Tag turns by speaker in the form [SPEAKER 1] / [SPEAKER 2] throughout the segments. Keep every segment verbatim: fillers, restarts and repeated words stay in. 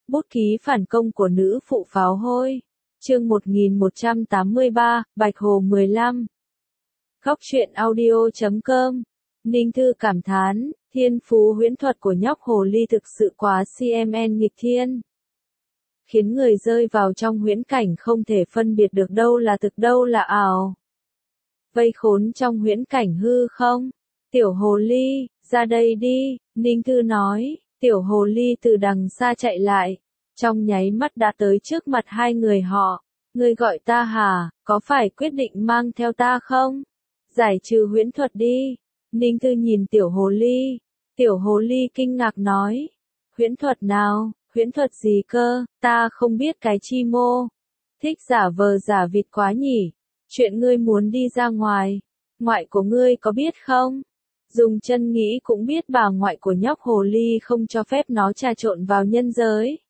[SPEAKER 1] Bút ký phản công của nữ phụ pháo hôi. Chương một nghìn một trăm tám mươi ba, Bạch Hồ mười lăm. Góc truyện audio chấm com. Ninh Thư cảm thán, thiên phú huyễn thuật của nhóc hồ ly thực sự quá xê em en nghịch thiên. Khiến người rơi vào trong huyễn cảnh không thể phân biệt được đâu là thực đâu là ảo. Vây khốn trong huyễn cảnh hư không? Tiểu hồ ly, ra đây đi, Ninh Thư nói. Tiểu hồ ly từ đằng xa chạy lại, trong nháy mắt đã tới trước mặt hai người họ. Ngươi gọi ta hả, có phải quyết định mang theo ta không? Giải trừ huyễn thuật đi. Ninh Thư nhìn tiểu hồ ly. Tiểu hồ ly kinh ngạc nói. Huyễn thuật nào, huyễn thuật gì cơ, ta không biết cái chi mô. Thích giả vờ giả vịt quá nhỉ. Chuyện ngươi muốn đi ra ngoài, ngoại của ngươi có biết không? Dùng chân nghĩ cũng biết bà ngoại của nhóc hồ ly không cho phép nó trà trộn vào nhân giới.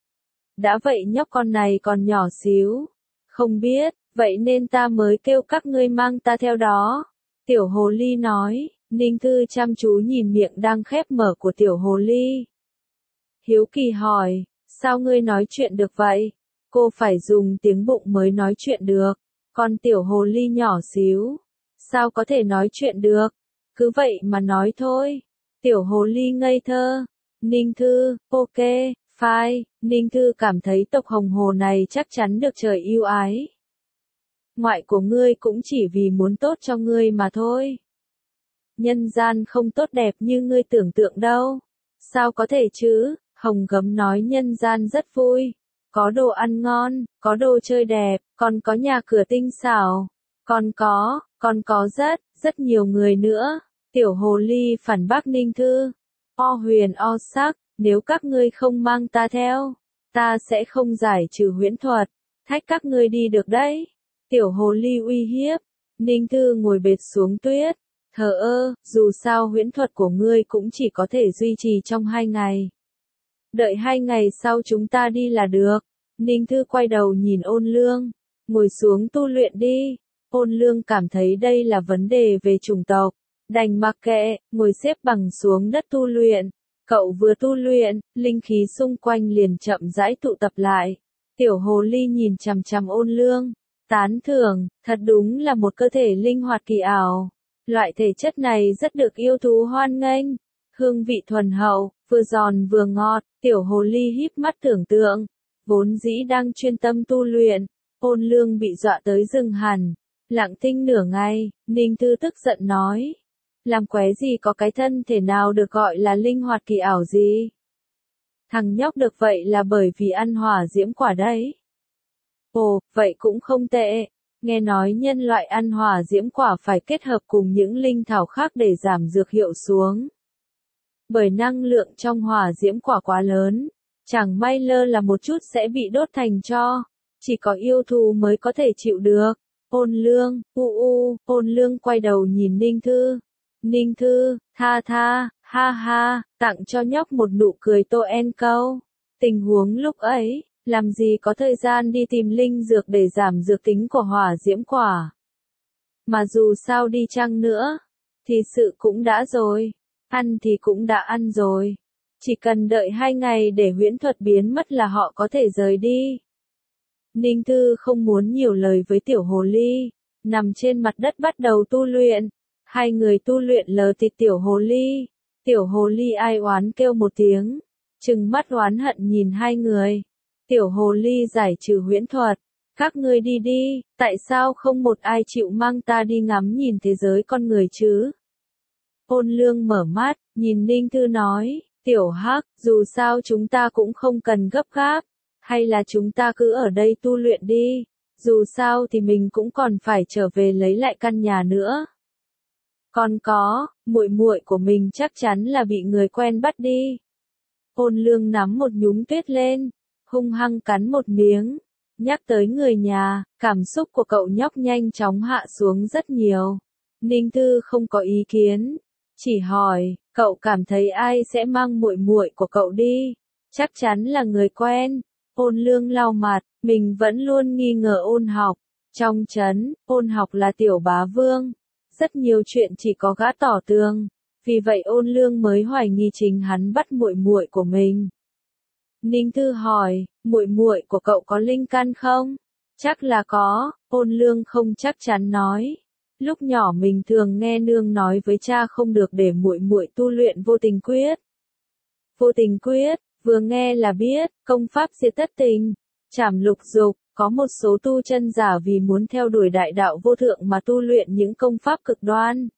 [SPEAKER 1] Đã vậy nhóc con này còn nhỏ xíu. Không biết, vậy nên ta mới kêu các ngươi mang ta theo đó. Tiểu hồ ly nói. Ninh Thư chăm chú nhìn miệng đang khép mở của tiểu hồ ly. Hiếu kỳ hỏi, sao ngươi nói chuyện được vậy? Cô phải dùng tiếng bụng mới nói chuyện được. Còn tiểu hồ ly nhỏ xíu, sao có thể nói chuyện được? Cứ vậy mà nói thôi. Tiểu hồ ly ngây thơ. Ninh Thư, ok, fine. Ninh Thư cảm thấy tộc hồng hồ này chắc chắn được trời yêu ái. Ngoại của ngươi cũng chỉ vì muốn tốt cho ngươi mà thôi. Nhân gian không tốt đẹp như ngươi tưởng tượng đâu. Sao có thể chứ? Hồng Gấm nói nhân gian rất vui. Có đồ ăn ngon, có đồ chơi đẹp, còn có nhà cửa tinh xảo. Còn có, còn có rất, rất nhiều người nữa. Tiểu hồ ly phản bác Ninh Thư. O huyền o sắc, nếu các ngươi không mang ta theo, ta sẽ không giải trừ huyễn thuật. Thách các ngươi đi được đấy. Tiểu hồ ly uy hiếp. Ninh Thư ngồi bệt xuống tuyết. Thờ ơ, dù sao huyễn thuật của ngươi cũng chỉ có thể duy trì trong hai ngày. Đợi hai ngày sau chúng ta đi là được. Ninh Thư quay đầu nhìn Ôn Lương. Ngồi xuống tu luyện đi. Ôn Lương cảm thấy đây là vấn đề về chủng tộc. Đành mặc kệ, ngồi xếp bằng xuống đất tu luyện. Cậu vừa tu luyện, linh khí xung quanh liền chậm rãi tụ tập lại. Tiểu hồ ly nhìn chằm chằm Ôn Lương. Tán thưởng, thật đúng là một cơ thể linh hoạt kỳ ảo. Loại thể chất này rất được yêu thú hoan nghênh. Hương vị thuần hậu, vừa giòn vừa ngọt. Tiểu hồ ly híp mắt tưởng tượng. Vốn dĩ đang chuyên tâm tu luyện. Ôn Lương bị dọa tới dừng hẳn. Lặng thinh nửa ngày, Ninh Thư tức giận nói. Làm quái gì có cái thân thể nào được gọi là linh hoạt kỳ ảo gì? Thằng nhóc được vậy là bởi vì ăn hỏa diễm quả đấy. Ồ, vậy cũng không tệ. Nghe nói nhân loại ăn hỏa diễm quả phải kết hợp cùng những linh thảo khác để giảm dược hiệu xuống. Bởi năng lượng trong hỏa diễm quả quá lớn, chẳng may lơ là một chút sẽ bị đốt thành tro. Chỉ có yêu thú mới có thể chịu được. Ôn Lương, u u, Ôn Lương quay đầu nhìn Ninh Thư. Ninh Thư, tha tha, ha ha, tặng cho nhóc một nụ cười tô en câu. Tình huống lúc ấy, làm gì có thời gian đi tìm linh dược để giảm dược tính của hỏa diễm quả. Mà dù sao đi chăng nữa, thì sự cũng đã rồi, ăn thì cũng đã ăn rồi. Chỉ cần đợi hai ngày để huyễn thuật biến mất là họ có thể rời đi. Ninh Thư không muốn nhiều lời với tiểu hồ ly, nằm trên mặt đất bắt đầu tu luyện. Hai người tu luyện lờ thịt tiểu hồ ly. Tiểu hồ ly ai oán kêu một tiếng, trừng mắt oán hận nhìn hai người. Tiểu hồ ly giải trừ huyễn thuật. Các ngươi đi đi, tại sao không một ai chịu mang ta đi ngắm nhìn thế giới con người chứ? Ôn Lương mở mắt, nhìn Ninh Thư nói, tiểu hắc, dù sao chúng ta cũng không cần gấp gáp. Hay là chúng ta cứ ở đây tu luyện đi, dù sao thì mình cũng còn phải trở về lấy lại căn nhà nữa. Còn có, muội muội của mình chắc chắn là bị người quen bắt đi. Ôn Lương nắm một nhúm tuyết lên, hung hăng cắn một miếng. Nhắc tới người nhà, cảm xúc của cậu nhóc nhanh chóng hạ xuống rất nhiều. Ninh Thư không có ý kiến, chỉ hỏi, cậu cảm thấy ai sẽ mang muội muội của cậu đi? Chắc chắn là người quen. Ôn Lương lau mặt, mình vẫn luôn nghi ngờ Ôn Học. Trong trấn, Ôn Học là tiểu bá vương. Rất nhiều chuyện chỉ có gã tỏ tường. Vì vậy Ôn Lương mới hoài nghi chính hắn bắt muội muội của mình. Ninh Thư hỏi, muội muội của cậu có linh căn không? Chắc là có, Ôn Lương không chắc chắn nói. Lúc nhỏ mình thường nghe nương nói với cha không được để muội muội tu luyện vô tình quyết. Vô tình quyết, vừa nghe là biết, công pháp diệt tất tình, trảm lục dục, có một số tu chân giả vì muốn theo đuổi đại đạo vô thượng mà tu luyện những công pháp cực đoan.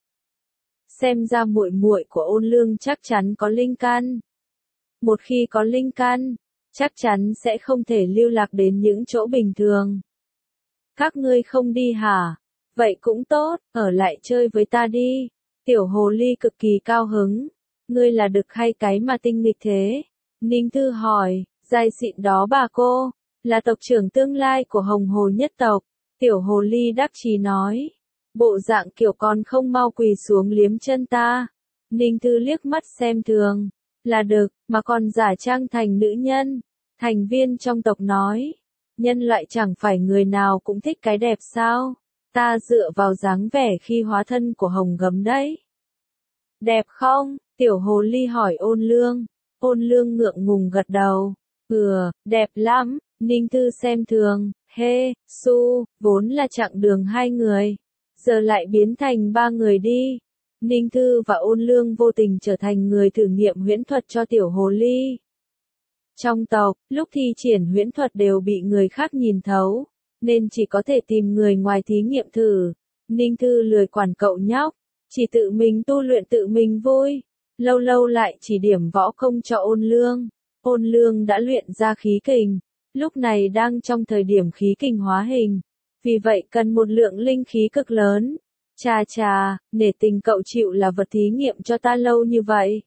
[SPEAKER 1] Xem ra muội muội của Ôn Lương chắc chắn có linh căn. Một khi có linh căn, chắc chắn sẽ không thể lưu lạc đến những chỗ bình thường. Các ngươi không đi hả? Vậy cũng tốt, ở lại chơi với ta đi. Tiểu hồ ly cực kỳ cao hứng. Ngươi là đực hay cái mà tinh nghịch thế? Ninh Thư hỏi, giai xịn đó bà cô, là tộc trưởng tương lai của Hồng Hồ nhất tộc. Tiểu hồ ly đắc chí nói, bộ dạng kiểu con không mau quỳ xuống liếm chân ta. Ninh Thư liếc mắt xem thường, là đực, mà còn giả trang thành nữ nhân. Thành viên trong tộc nói, nhân loại chẳng phải người nào cũng thích cái đẹp sao? Ta dựa vào dáng vẻ khi hóa thân của Hồng Gấm đấy. Đẹp không? Tiểu hồ ly hỏi Ôn Lương. Ôn Lương ngượng ngùng gật đầu. Ừ, đẹp lắm. Ninh Thư xem thường. Hê, su, vốn là chặng đường hai người. Giờ lại biến thành ba người đi. Ninh Thư và Ôn Lương vô tình trở thành người thử nghiệm huyễn thuật cho tiểu hồ ly. Trong tộc, lúc thi triển huyễn thuật đều bị người khác nhìn thấu, nên chỉ có thể tìm người ngoài thí nghiệm thử. Ninh Thư lười quản cậu nhóc, chỉ tự mình tu luyện tự mình vui. Lâu lâu lại chỉ điểm võ công cho Ôn Lương. Ôn Lương đã luyện ra khí kình, lúc này đang trong thời điểm khí kình hóa hình, vì vậy cần một lượng linh khí cực lớn. Chà chà, nể tình cậu chịu là vật thí nghiệm cho ta lâu như vậy.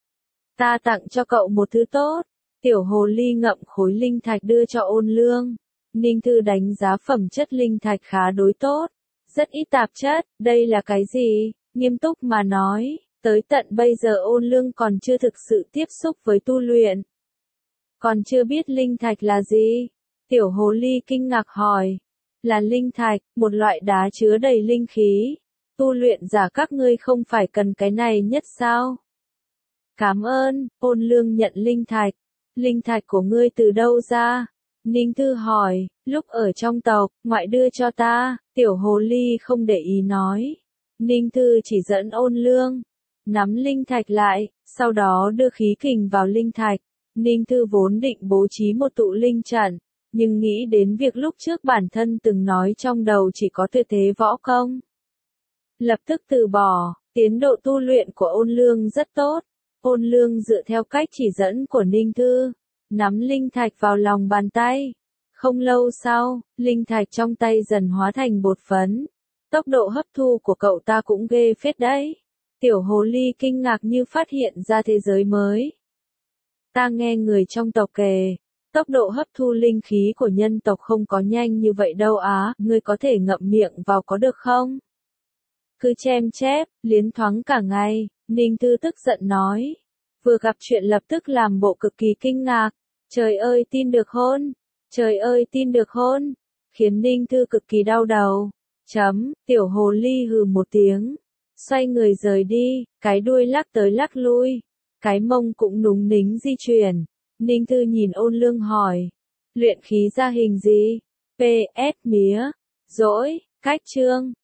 [SPEAKER 1] Ta tặng cho cậu một thứ tốt. Tiểu hồ ly ngậm khối linh thạch đưa cho Ôn Lương. Ninh Thư đánh giá phẩm chất linh thạch khá đối tốt, rất ít tạp chất. Đây là cái gì? Nghiêm túc mà nói, tới tận bây giờ Ôn Lương còn chưa thực sự tiếp xúc với tu luyện. Còn chưa biết linh thạch là gì? Tiểu hồ ly kinh ngạc hỏi. Là linh thạch, một loại đá chứa đầy linh khí. Tu luyện giả các ngươi không phải cần cái này nhất sao? Cảm ơn. Ôn Lương nhận linh thạch. Linh thạch của ngươi từ đâu ra? Ninh Thư hỏi, lúc ở trong tộc, ngoại đưa cho ta. Tiểu hồ ly không để ý nói. Ninh Thư chỉ dẫn Ôn Lương nắm linh thạch lại, sau đó đưa khí kình vào linh thạch. Ninh Thư vốn định bố trí một tụ linh trận, nhưng nghĩ đến việc lúc trước bản thân từng nói trong đầu chỉ có tuyệt thế võ công, lập tức từ bỏ. Tiến độ tu luyện của Ôn Lương rất tốt. Ôn Lương dựa theo cách chỉ dẫn của Ninh Thư, nắm linh thạch vào lòng bàn tay. Không lâu sau, linh thạch trong tay dần hóa thành bột phấn. Tốc độ hấp thu của cậu ta cũng ghê phết đấy. Tiểu hồ ly kinh ngạc như phát hiện ra thế giới mới. Ta nghe người trong tộc kể, tốc độ hấp thu linh khí của nhân tộc không có nhanh như vậy đâu á, ngươi có thể ngậm miệng vào có được không? Cứ chem chép, liến thoáng cả ngày. Ninh Thư tức giận nói. Vừa gặp chuyện lập tức làm bộ cực kỳ kinh ngạc. Trời ơi tin được hôn. Trời ơi tin được hôn. Khiến Ninh Thư cực kỳ đau đầu. Chấm, tiểu hồ ly hừ một tiếng. Xoay người rời đi, cái đuôi lắc tới lắc lui. Cái mông cũng núng nính di chuyển. Ninh Thư nhìn Ôn Lương hỏi. Luyện khí ra hình gì? pê ét mía. Dỗi, cách chương.